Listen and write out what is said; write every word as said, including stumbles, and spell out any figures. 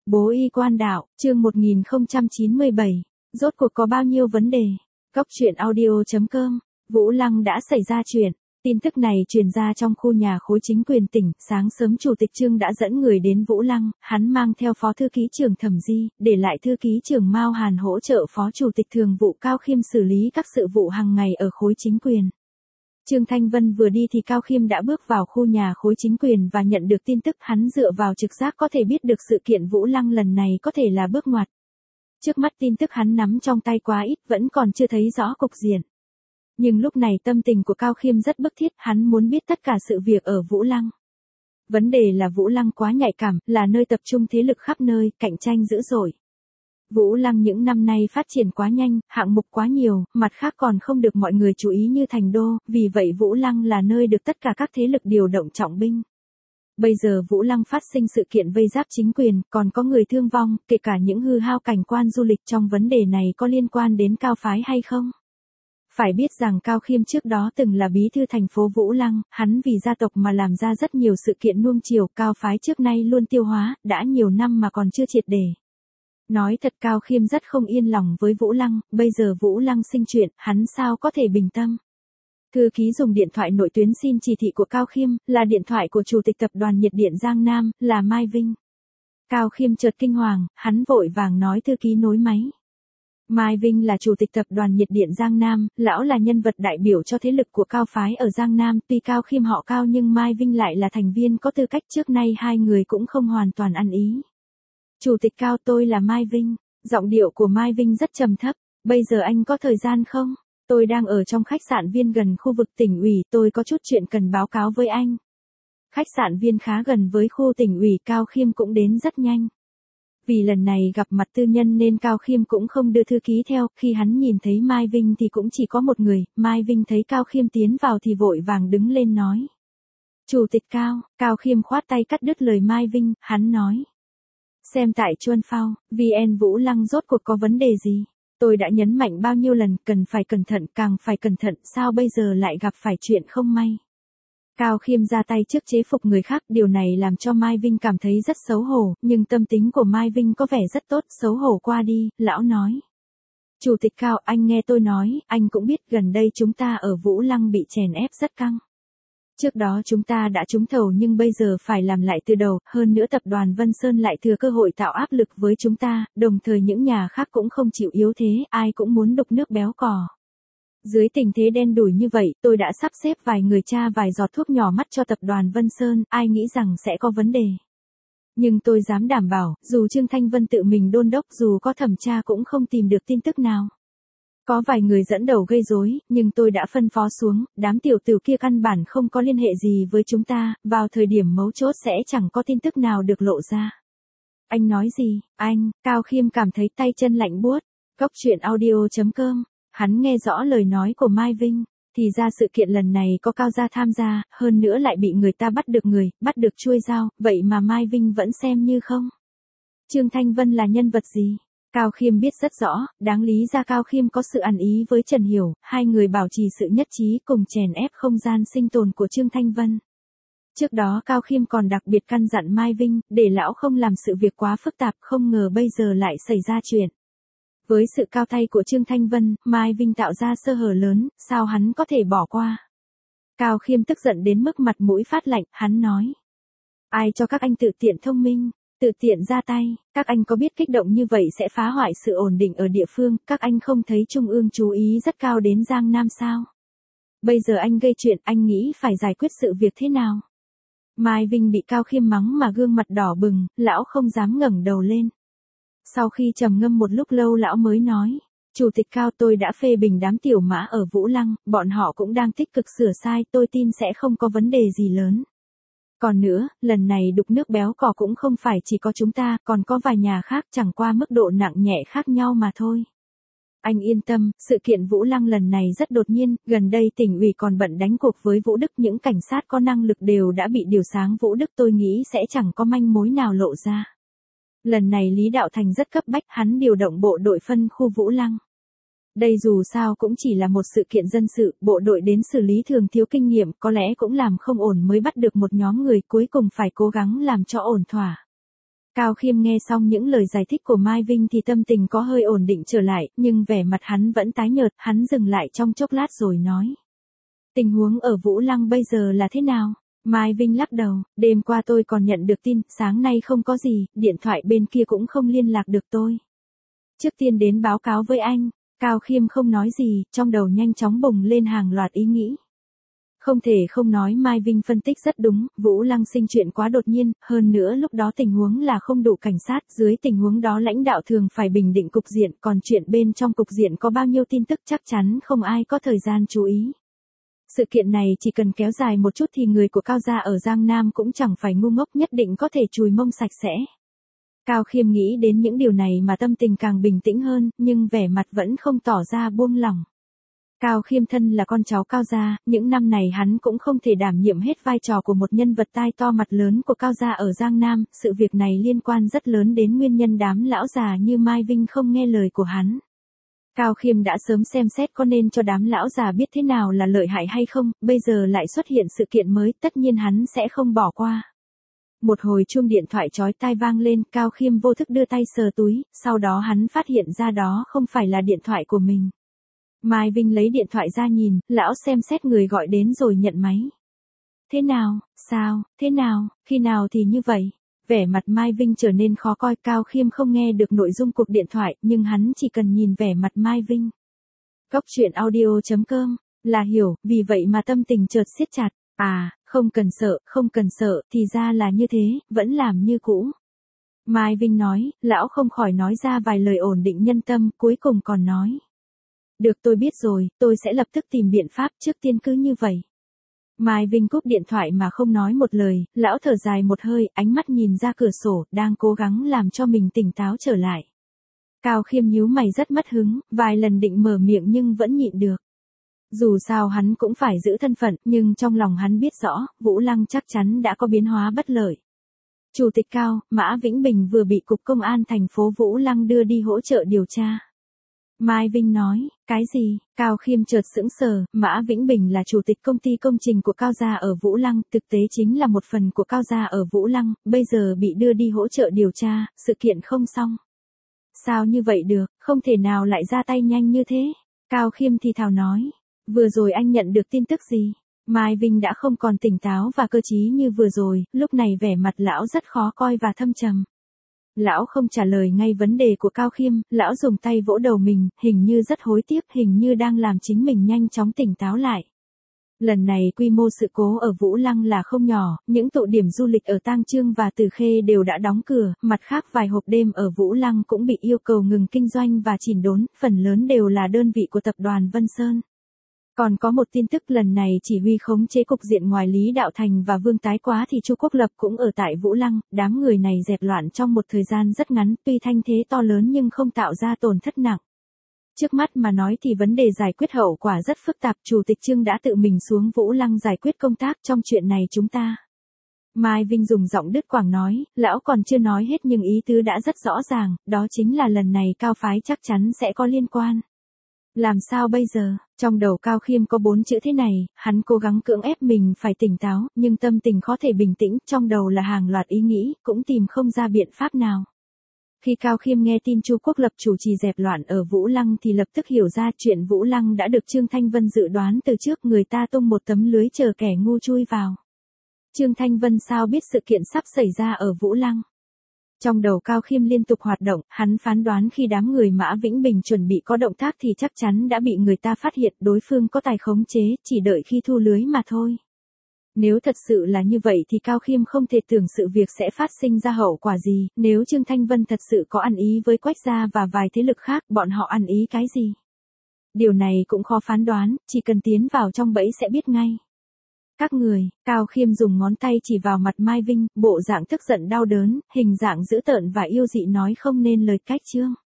Bố y quan đạo, chương một nghìn không trăm chín mươi bảy. Rốt cuộc có bao nhiêu vấn đề? Góc truyện audio chấm com. Vũ Lăng đã xảy ra chuyện. Tin tức này truyền ra trong khu nhà khối chính quyền tỉnh, sáng sớm Chủ tịch Trương đã dẫn người đến Vũ Lăng, hắn mang theo Phó Thư ký trưởng Thẩm Di, để lại Thư ký trưởng Mao Hàn hỗ trợ Phó Chủ tịch Thường vụ Cao Khiêm xử lý các sự vụ hàng ngày ở khối chính quyền. Trương Thanh Vân vừa đi thì Cao Khiêm đã bước vào khu nhà khối chính quyền và nhận được tin tức, hắn dựa vào trực giác có thể biết được sự kiện Vũ Lăng lần này có thể là bước ngoặt. Trước mắt tin tức hắn nắm trong tay quá ít, vẫn còn chưa thấy rõ cục diện. Nhưng lúc này tâm tình của Cao Khiêm rất bức thiết, hắn muốn biết tất cả sự việc ở Vũ Lăng. Vấn đề là Vũ Lăng quá nhạy cảm, là nơi tập trung thế lực khắp nơi, cạnh tranh dữ dội. Vũ Lăng những năm nay phát triển quá nhanh, hạng mục quá nhiều, mặt khác còn không được mọi người chú ý như thành đô, vì vậy Vũ Lăng là nơi được tất cả các thế lực điều động trọng binh. Bây giờ Vũ Lăng phát sinh sự kiện vây giáp chính quyền, còn có người thương vong, kể cả những hư hao cảnh quan du lịch, trong vấn đề này có liên quan đến Cao phái hay không? Phải biết rằng Cao Khiêm trước đó từng là bí thư thành phố Vũ Lăng, hắn vì gia tộc mà làm ra rất nhiều sự kiện nuông chiều, Cao phái trước nay luôn tiêu hóa, đã nhiều năm mà còn chưa triệt để. Nói thật Cao Khiêm rất không yên lòng với Vũ Lăng, bây giờ Vũ Lăng sinh chuyện, hắn sao có thể bình tâm. Thư ký dùng điện thoại nội tuyến xin chỉ thị của Cao Khiêm, là điện thoại của Chủ tịch Tập đoàn Nhiệt điện Giang Nam, là Mai Vinh. Cao Khiêm chợt kinh hoàng, hắn vội vàng nói thư ký nối máy. Mai Vinh là Chủ tịch Tập đoàn Nhiệt điện Giang Nam, lão là nhân vật đại biểu cho thế lực của Cao phái ở Giang Nam, tuy Cao Khiêm họ Cao nhưng Mai Vinh lại là thành viên có tư cách, trước nay hai người cũng không hoàn toàn ăn ý. Chủ tịch Cao, tôi là Mai Vinh. Giọng điệu của Mai Vinh rất trầm thấp. Bây giờ anh có thời gian không? Tôi đang ở trong khách sạn Viên gần khu vực tỉnh ủy, tôi có chút chuyện cần báo cáo với anh. Khách sạn Viên khá gần với khu tỉnh ủy, Cao Khiêm cũng đến rất nhanh. Vì lần này gặp mặt tư nhân nên Cao Khiêm cũng không đưa thư ký theo, khi hắn nhìn thấy Mai Vinh thì cũng chỉ có một người, Mai Vinh thấy Cao Khiêm tiến vào thì vội vàng đứng lên nói. Chủ tịch Cao, Cao Khiêm khoát tay cắt đứt lời Mai Vinh, hắn nói. Xem tại Chuân Phao, vê en Vũ Lăng rốt cuộc có vấn đề gì? Tôi đã nhấn mạnh bao nhiêu lần, cần phải cẩn thận, càng phải cẩn thận, sao bây giờ lại gặp phải chuyện không may? Cao Khiêm ra tay trước chế phục người khác, điều này làm cho Mai Vinh cảm thấy rất xấu hổ, nhưng tâm tính của Mai Vinh có vẻ rất tốt, xấu hổ qua đi, lão nói. Chủ tịch Cao, anh nghe tôi nói, anh cũng biết gần đây chúng ta ở Vũ Lăng bị chèn ép rất căng. Trước đó chúng ta đã trúng thầu nhưng bây giờ phải làm lại từ đầu, hơn nữa tập đoàn Vân Sơn lại thừa cơ hội tạo áp lực với chúng ta, đồng thời những nhà khác cũng không chịu yếu thế, ai cũng muốn đục nước béo cò. Dưới tình thế đen đủi như vậy, tôi đã sắp xếp vài người tra vài giọt thuốc nhỏ mắt cho tập đoàn Vân Sơn, ai nghĩ rằng sẽ có vấn đề. Nhưng tôi dám đảm bảo, dù Trương Thanh Vân tự mình đôn đốc, dù có thẩm tra cũng không tìm được tin tức nào. Có vài người dẫn đầu gây rối, nhưng tôi đã phân phó xuống, đám tiểu tử kia căn bản không có liên hệ gì với chúng ta, vào thời điểm mấu chốt sẽ chẳng có tin tức nào được lộ ra. Anh nói gì, anh? Cao Khiêm cảm thấy tay chân lạnh buốt. Góc truyện audio chấm com. Hắn nghe rõ lời nói của Mai Vinh, thì ra sự kiện lần này có Cao gia tham gia, hơn nữa lại bị người ta bắt được người, bắt được chuôi dao, vậy mà Mai Vinh vẫn xem như không. Trương Thanh Vân là nhân vật gì? Cao Khiêm biết rất rõ, đáng lý ra Cao Khiêm có sự ăn ý với Trần Hiểu, hai người bảo trì sự nhất trí cùng chèn ép không gian sinh tồn của Trương Thanh Vân. Trước đó Cao Khiêm còn đặc biệt căn dặn Mai Vinh, để lão không làm sự việc quá phức tạp, không ngờ bây giờ lại xảy ra chuyện. Với sự cao tay của Trương Thanh Vân, Mai Vinh tạo ra sơ hở lớn, sao hắn có thể bỏ qua? Cao Khiêm tức giận đến mức mặt mũi phát lạnh, hắn nói. Ai cho các anh tự tiện thông minh? Tự tiện ra tay, các anh có biết kích động như vậy sẽ phá hoại sự ổn định ở địa phương, các anh không thấy Trung ương chú ý rất cao đến Giang Nam sao? Bây giờ anh gây chuyện, anh nghĩ phải giải quyết sự việc thế nào? Mai Vinh bị Cao Khiêm mắng mà gương mặt đỏ bừng, lão không dám ngẩng đầu lên. Sau khi trầm ngâm một lúc lâu lão mới nói, Chủ tịch Cao, tôi đã phê bình đám tiểu mã ở Vũ Lăng, bọn họ cũng đang tích cực sửa sai, tôi tin sẽ không có vấn đề gì lớn. Còn nữa, lần này đục nước béo cò cũng không phải chỉ có chúng ta, còn có vài nhà khác, chẳng qua mức độ nặng nhẹ khác nhau mà thôi. Anh yên tâm, sự kiện Vũ Lăng lần này rất đột nhiên, gần đây tỉnh ủy còn bận đánh cuộc với Vũ Đức, những cảnh sát có năng lực đều đã bị điều sáng Vũ Đức, tôi nghĩ sẽ chẳng có manh mối nào lộ ra. Lần này Lý Đạo Thành rất cấp bách, hắn điều động bộ đội phân khu Vũ Lăng. Đây dù sao cũng chỉ là một sự kiện dân sự, bộ đội đến xử lý thường thiếu kinh nghiệm, có lẽ cũng làm không ổn mới bắt được một nhóm người, cuối cùng phải cố gắng làm cho ổn thỏa. Cao Khiêm nghe xong những lời giải thích của Mai Vinh thì tâm tình có hơi ổn định trở lại, nhưng vẻ mặt hắn vẫn tái nhợt, hắn dừng lại trong chốc lát rồi nói. Tình huống ở Vũ Lăng bây giờ là thế nào? Mai Vinh lắc đầu, đêm qua tôi còn nhận được tin, sáng nay không có gì, điện thoại bên kia cũng không liên lạc được tôi. Trước tiên đến báo cáo với anh, Cao Khiêm không nói gì, trong đầu nhanh chóng bùng lên hàng loạt ý nghĩ. Không thể không nói Mai Vinh phân tích rất đúng, Vũ Lăng sinh chuyện quá đột nhiên, hơn nữa lúc đó tình huống là không đủ cảnh sát, dưới tình huống đó lãnh đạo thường phải bình định cục diện, còn chuyện bên trong cục diện có bao nhiêu tin tức chắc chắn không ai có thời gian chú ý. Sự kiện này chỉ cần kéo dài một chút thì người của Cao gia ở Giang Nam cũng chẳng phải ngu ngốc, nhất định có thể chùi mông sạch sẽ. Cao Khiêm nghĩ đến những điều này mà tâm tình càng bình tĩnh hơn, nhưng vẻ mặt vẫn không tỏ ra buông lỏng. Cao Khiêm thân là con cháu Cao gia, những năm này hắn cũng không thể đảm nhiệm hết vai trò của một nhân vật tai to mặt lớn của Cao gia ở Giang Nam, sự việc này liên quan rất lớn đến nguyên nhân đám lão già như Mai Vinh không nghe lời của hắn. Cao Khiêm đã sớm xem xét có nên cho đám lão già biết thế nào là lợi hại hay không, bây giờ lại xuất hiện sự kiện mới, tất nhiên hắn sẽ không bỏ qua. Một hồi chuông điện thoại chói tai vang lên, Cao Khiêm vô thức đưa tay sờ túi, sau đó hắn phát hiện ra đó không phải là điện thoại của mình. Mai Vinh lấy điện thoại ra nhìn, lão xem xét người gọi đến rồi nhận máy. Thế nào, sao, thế nào, khi nào thì như vậy? Vẻ mặt Mai Vinh trở nên khó coi, Cao Khiêm không nghe được nội dung cuộc điện thoại, nhưng hắn chỉ cần nhìn vẻ mặt Mai Vinh. Góc truyện audio chấm com, là hiểu, vì vậy mà tâm tình chợt siết chặt, à, không cần sợ, không cần sợ, thì ra là như thế, vẫn làm như cũ. Mai Vinh nói, lão không khỏi nói ra vài lời ổn định nhân tâm, cuối cùng còn nói. Được, tôi biết rồi, tôi sẽ lập tức tìm biện pháp, trước tiên cứ như vậy. Mai Vinh cúp điện thoại mà không nói một lời, lão thở dài một hơi, ánh mắt nhìn ra cửa sổ, đang cố gắng làm cho mình tỉnh táo trở lại. Cao Khiêm nhíu mày rất mất hứng, vài lần định mở miệng nhưng vẫn nhịn được. Dù sao hắn cũng phải giữ thân phận, nhưng trong lòng hắn biết rõ, Vũ Lăng chắc chắn đã có biến hóa bất lợi. Chủ tịch Cao, Mã Vĩnh Bình vừa bị Cục Công an thành phố Vũ Lăng đưa đi hỗ trợ điều tra. Mai Vinh nói, cái gì? Cao Khiêm chợt sững sờ, Mã Vĩnh Bình là chủ tịch công ty công trình của Cao gia ở Vũ Lăng, thực tế chính là một phần của Cao gia ở Vũ Lăng, bây giờ bị đưa đi hỗ trợ điều tra, sự kiện không xong. Sao như vậy được, không thể nào lại ra tay nhanh như thế? Cao Khiêm thì thào nói, vừa rồi anh nhận được tin tức gì? Mai Vinh đã không còn tỉnh táo và cơ trí như vừa rồi, lúc này vẻ mặt lão rất khó coi và thâm trầm. Lão không trả lời ngay vấn đề của Cao Khiêm, lão dùng tay vỗ đầu mình, hình như rất hối tiếc, hình như đang làm chính mình nhanh chóng tỉnh táo lại. Lần này quy mô sự cố ở Vũ Lăng là không nhỏ, những tụ điểm du lịch ở Tang Chương và Từ Khê đều đã đóng cửa, mặt khác vài hộp đêm ở Vũ Lăng cũng bị yêu cầu ngừng kinh doanh và chỉnh đốn, phần lớn đều là đơn vị của tập đoàn Vân Sơn. Còn có một tin tức lần này chỉ huy khống chế cục diện ngoài Lý Đạo Thành và Vương Tái Quá thì Chu Quốc Lập cũng ở tại Vũ Lăng, đám người này dẹp loạn trong một thời gian rất ngắn, tuy thanh thế to lớn nhưng không tạo ra tổn thất nặng. Trước mắt mà nói thì vấn đề giải quyết hậu quả rất phức tạp, Chủ tịch Trương đã tự mình xuống Vũ Lăng giải quyết công tác trong chuyện này chúng ta. Mai Vinh dùng giọng đứt quãng nói, lão còn chưa nói hết nhưng ý tứ đã rất rõ ràng, đó chính là lần này Cao phái chắc chắn sẽ có liên quan. Làm sao bây giờ? Trong đầu Cao Khiêm có bốn chữ thế này, hắn cố gắng cưỡng ép mình phải tỉnh táo, nhưng tâm tình khó thể bình tĩnh, trong đầu là hàng loạt ý nghĩ, cũng tìm không ra biện pháp nào. Khi Cao Khiêm nghe tin Chu Quốc Lập chủ trì dẹp loạn ở Vũ Lăng thì lập tức hiểu ra chuyện Vũ Lăng đã được Trương Thanh Vân dự đoán từ trước, người ta tung một tấm lưới chờ kẻ ngu chui vào. Trương Thanh Vân sao biết sự kiện sắp xảy ra ở Vũ Lăng? Trong đầu Cao Khiêm liên tục hoạt động, hắn phán đoán khi đám người Mã Vĩnh Bình chuẩn bị có động tác thì chắc chắn đã bị người ta phát hiện, đối phương có tài khống chế, chỉ đợi khi thu lưới mà thôi. Nếu thật sự là như vậy thì Cao Khiêm không thể tưởng sự việc sẽ phát sinh ra hậu quả gì, nếu Trương Thanh Vân thật sự có ăn ý với Quách gia và vài thế lực khác, bọn họ ăn ý cái gì? Điều này cũng khó phán đoán, chỉ cần tiến vào trong bẫy sẽ biết ngay. Các người, Cao Khiêm dùng ngón tay chỉ vào mặt Mai Vinh, bộ dạng tức giận đau đớn, hình dạng dữ tợn và yêu dị nói không nên lời cách Trương.